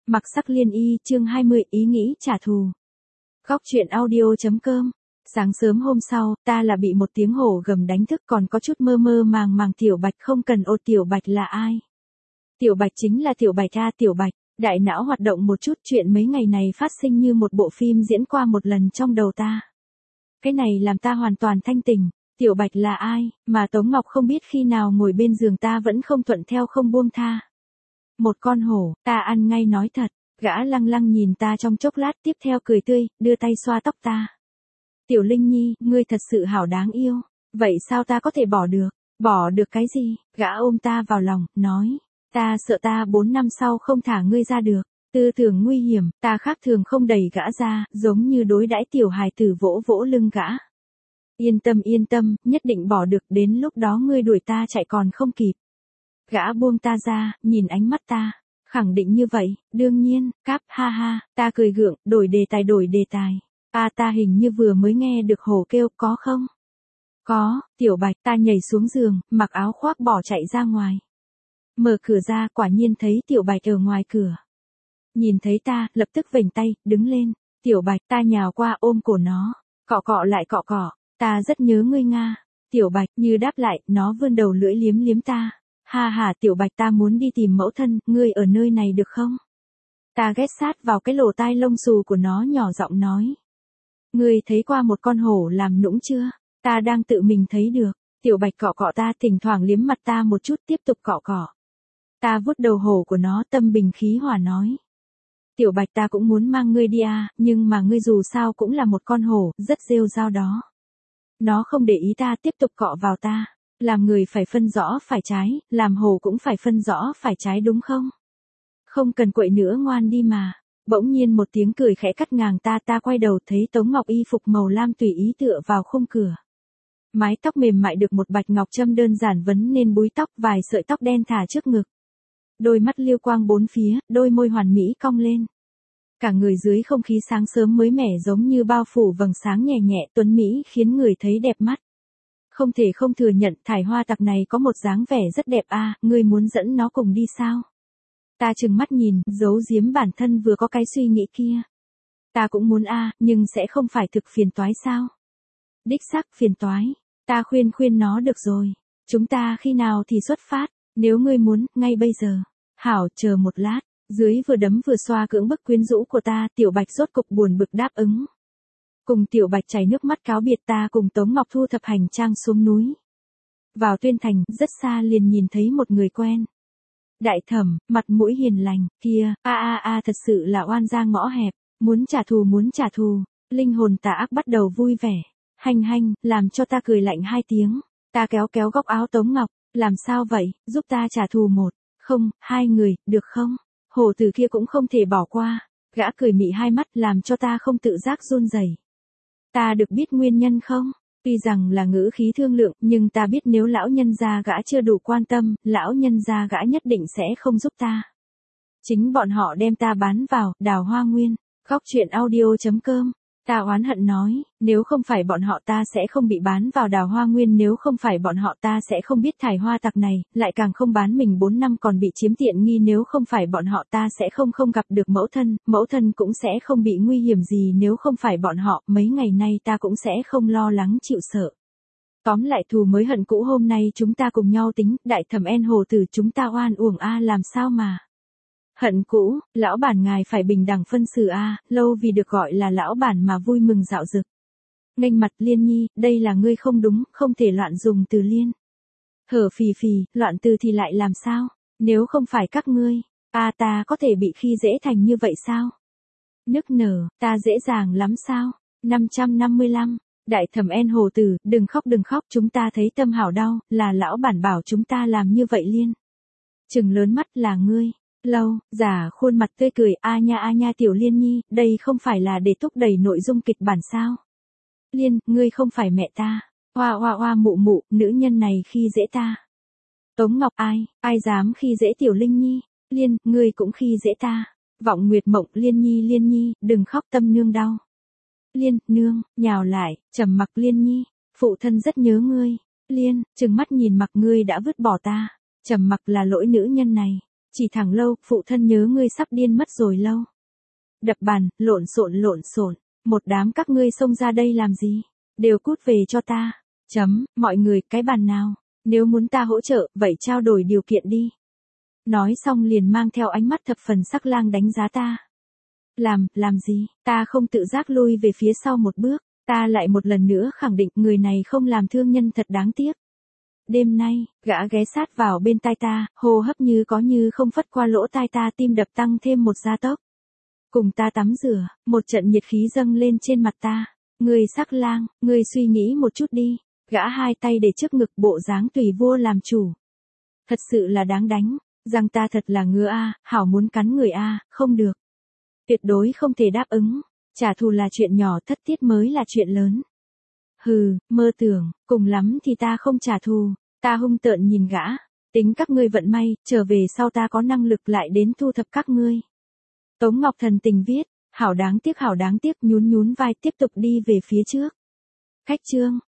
Mặc sắc liên y, chương 20, ý nghĩ trả thù. Góc truyện audio.com. Sáng sớm hôm sau, ta là bị một tiếng hổ gầm đánh thức, còn có chút mơ mơ màng màng. Tiểu Bạch không cần ô. Tiểu Bạch là ai? Tiểu Bạch chính là Tiểu Bạch a. Tiểu Bạch. Đại não hoạt động một chút, chuyện mấy ngày này phát sinh như một bộ phim diễn qua một lần trong đầu ta. Cái này làm ta hoàn toàn thanh tỉnh. Tiểu Bạch là ai, mà Tống Ngọc không biết khi nào ngồi bên giường ta vẫn không thuận theo không buông tha. Một con hổ, ta ăn ngay nói thật. Gã lăng lăng nhìn ta trong chốc lát, tiếp theo cười tươi, đưa tay xoa tóc ta. Tiểu Linh Nhi, ngươi thật sự hảo đáng yêu. Vậy sao ta có thể bỏ được? Bỏ được cái gì? Gã ôm ta vào lòng, nói. Ta sợ ta 4 năm sau không thả ngươi ra được. Tư tưởng nguy hiểm, ta khác thường không đẩy gã ra, giống như đối đãi tiểu hài tử vỗ vỗ lưng gã. Yên tâm, nhất định bỏ được, đến lúc đó ngươi đuổi ta chạy còn không kịp. Gã buông ta ra, nhìn ánh mắt ta. Khẳng định như vậy, đương nhiên, cáp, ha ha, ta cười gượng, đổi đề tài. Ta hình như vừa mới nghe được hổ kêu, có không? Có, Tiểu Bạch, ta nhảy xuống giường, mặc áo khoác bỏ chạy ra ngoài. Mở cửa ra, quả nhiên thấy Tiểu Bạch ở ngoài cửa. Nhìn thấy ta, lập tức vểnh tay, đứng lên. Tiểu Bạch, ta nhào qua ôm cổ nó, cọ lại cọ, ta rất nhớ ngươi Nga. Tiểu Bạch, như đáp lại, nó vươn đầu lưỡi liếm ta. Ha, Tiểu Bạch, ta muốn đi tìm mẫu thân, ngươi ở nơi này được không? Ta ghé sát vào cái lỗ tai lông xù của nó nhỏ giọng nói. Ngươi thấy qua một con hổ làm nũng chưa? Ta đang tự mình thấy được. Tiểu Bạch cọ ta, thỉnh thoảng liếm mặt ta một chút, tiếp tục cọ. Ta vuốt đầu hổ của nó, tâm bình khí hòa nói. Tiểu Bạch, ta cũng muốn mang ngươi đi à, nhưng mà ngươi dù sao cũng là một con hổ, rất rêu rao đó. Nó không để ý ta, tiếp tục cọ vào ta. Làm người phải phân rõ phải trái, làm hổ cũng phải phân rõ phải trái đúng không? Không cần quậy nữa, ngoan đi mà. Bỗng nhiên một tiếng cười khẽ cắt ngang ta quay đầu thấy Tống Ngọc y phục màu lam tùy ý tựa vào khung cửa. Mái tóc mềm mại được một bạch ngọc châm đơn giản vấn nên búi tóc, vài sợi tóc đen thả trước ngực. Đôi mắt liêu quang bốn phía, đôi môi hoàn mỹ cong lên. Cả người dưới không khí sáng sớm mới mẻ giống như bao phủ vầng sáng nhẹ nhẹ tuấn mỹ khiến người thấy đẹp mắt. Không thể không thừa nhận thải hoa tặc này có một dáng vẻ rất đẹp a. Ngươi muốn dẫn nó cùng đi sao? Ta trừng mắt nhìn, giấu giếm bản thân vừa có cái suy nghĩ kia. Ta cũng muốn a, nhưng sẽ không phải thực phiền toái sao? Đích xác phiền toái. Ta khuyên nó được rồi. Chúng ta khi nào thì xuất phát? Nếu ngươi muốn, ngay bây giờ. Hảo, chờ một lát. Dưới vừa đấm vừa xoa cưỡng bức quyến rũ của ta, Tiểu Bạch rốt cục buồn bực đáp ứng. Cùng Tiểu Bạch chảy nước mắt cáo biệt, ta cùng Tống Ngọc thu thập hành trang xuống núi. Vào Tuyên Thành, rất xa liền nhìn thấy một người quen. Đại Thẩm, mặt mũi hiền lành, kia, thật sự là oan gia ngõ hẹp, muốn trả thù, linh hồn tà ác bắt đầu vui vẻ. Hành, làm cho ta cười lạnh 2 tiếng. Ta kéo góc áo Tống Ngọc, làm sao vậy, giúp ta trả thù 1, không, 2 người, được không? Hổ tử kia cũng không thể bỏ qua. Gã cười mị 2 mắt làm cho ta không tự giác run rẩy. Ta được biết nguyên nhân không? Tuy rằng là ngữ khí thương lượng, nhưng ta biết nếu lão nhân gia gã chưa đủ quan tâm, lão nhân gia gã nhất định sẽ không giúp ta. Chính bọn họ đem ta bán vào Đào Hoa Nguyên. Góc truyện audio.com. Ta oán hận nói, nếu không phải bọn họ ta sẽ không bị bán vào Đào Hoa Nguyên, nếu không phải bọn họ ta sẽ không biết thải hoa tặc này, lại càng không bán mình 4 năm còn bị chiếm tiện nghi, nếu không phải bọn họ ta sẽ không gặp được mẫu thân cũng sẽ không bị nguy hiểm gì, nếu không phải bọn họ, mấy ngày nay ta cũng sẽ không lo lắng chịu sợ. Tóm lại thù mới hận cũ, hôm nay chúng ta cùng nhau tính, Đại Thẩm En hồ tử, chúng ta oan uổng a, làm sao mà. Hận cũ, lão bản ngài phải bình đẳng phân xử a, lâu vì được gọi là lão bản mà vui mừng dạo dực. Nghênh mặt Liên Nhi, đây là ngươi không đúng, không thể loạn dùng từ liên. Hở phì, loạn từ thì lại làm sao? Nếu không phải các ngươi, ta có thể bị khi dễ thành như vậy sao? Nức nở, ta dễ dàng lắm sao? 555, Đại Thẩm En hồ tử, đừng khóc, chúng ta thấy tâm hảo đau, là lão bản bảo chúng ta làm như vậy liên. Trừng lớn mắt, là ngươi. Lâu, giả khuôn mặt tươi cười, a nha Tiểu Liên Nhi, đây không phải là để thúc đẩy nội dung kịch bản sao? Liên, ngươi không phải mẹ ta. Hoa mụ, nữ nhân này khi dễ ta. Tống Ngọc, ai dám khi dễ Tiểu Linh Nhi? Liên, ngươi cũng khi dễ ta. Vọng Nguyệt Mộng, Liên Nhi, đừng khóc, tâm nương đau. Liên, nương, nhào lại, trầm mặc Liên Nhi, phụ thân rất nhớ ngươi. Liên, trừng mắt nhìn mặc ngươi đã vứt bỏ ta. Trầm mặc là lỗi nữ nhân này. Chỉ thẳng lâu, phụ thân nhớ ngươi sắp điên mất rồi lâu. Đập bàn, lộn xộn, một đám các ngươi xông ra đây làm gì? Đều cút về cho ta. Mọi người, cái bàn nào? Nếu muốn ta hỗ trợ, vậy trao đổi điều kiện đi. Nói xong liền mang theo ánh mắt thập phần sắc lang đánh giá ta. Làm gì? Ta không tự giác lui về phía sau một bước, ta lại một lần nữa khẳng định người này không làm thương nhân thật đáng tiếc. Đêm nay, gã ghé sát vào bên tai ta, hô hấp như có như không phất qua lỗ tai ta, tim đập tăng thêm một gia tốc. Cùng ta tắm rửa, một trận nhiệt khí dâng lên trên mặt ta. Người sắc lang, người suy nghĩ một chút đi. Gã hai tay để trước ngực, bộ dáng tùy vua làm chủ. Thật sự là đáng đánh, rằng ta thật là ngứa a, hảo muốn cắn người a, không được. Tuyệt đối không thể đáp ứng, trả thù là chuyện nhỏ, thất tiết mới là chuyện lớn. Hừ, mơ tưởng, cùng lắm thì ta không trả thù. Ta hung tợn nhìn gã, tính các ngươi vận may, trở về sau ta có năng lực lại đến thu thập các ngươi. Tống Ngọc Thần tình viết, hảo đáng tiếc, nhún vai tiếp tục đi về phía trước. Khách trương,